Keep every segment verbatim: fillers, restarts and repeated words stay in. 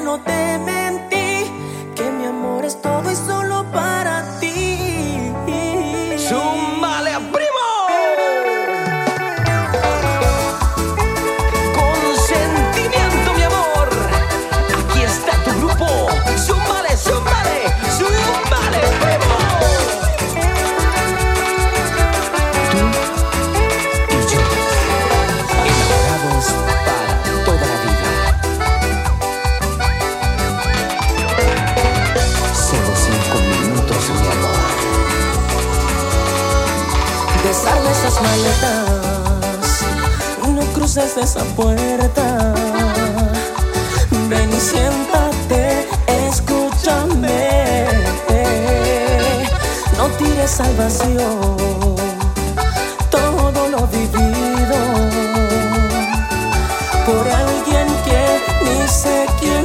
no te mentí, que mi amor es todo y solo para ti. ¡Súmale, primo! Con sentimiento, mi amor. Aquí está tu grupo. ¡Súmale, súmale! ¡Súmale, primo! Tú y yo, enamorados para toda la vida. Solo cinco minutos, mi amor. Desarme esas maletas, no cruces esa puerta. Ven y siéntate, escúchame. No tires al vacío todo lo vivido por alguien que ni sé quién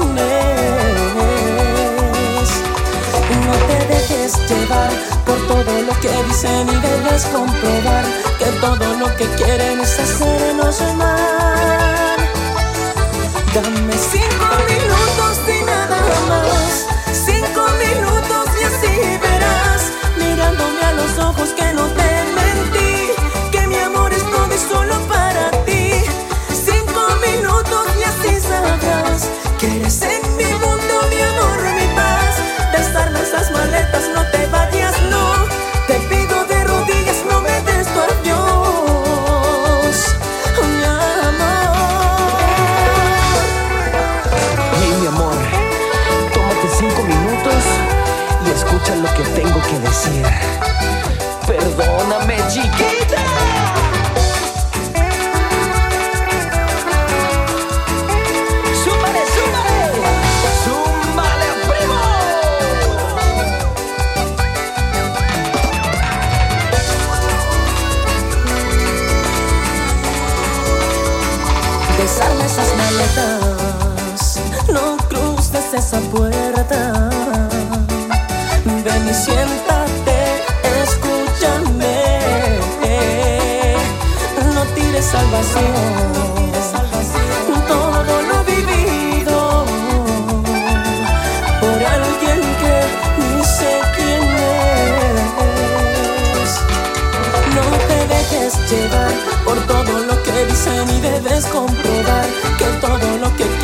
es. No te dejes llevar por todo lo que dicen y debes comprobar que todo lo que quieren es hacernos mal. Dame cinco minutos y nada más, cinco minutos y así verás, mirándome a los ojos, que no te mentí, que mi amor es todo y solo para ti. Cinco minutos y así sabrás que eres en mi mundo, mi amor, mi paz. Desarma esas maletas, no te vayas, no. Te pido de rodillas, no me des tu adiós, mi amor. Y mi amor, tómate cinco minutos y escucha lo que tengo que decir. Perdóname, chiquita. ¡Súmale, súmale! ¡Súmale, primo! Desarma esas maletas, no cruces esa puerta. Ven y siéntate, escúchame. No tires al vacío todo lo vivido por alguien que ni sé quién es. No te dejes llevar por todo lo que dicen y debes comprobar que todo lo que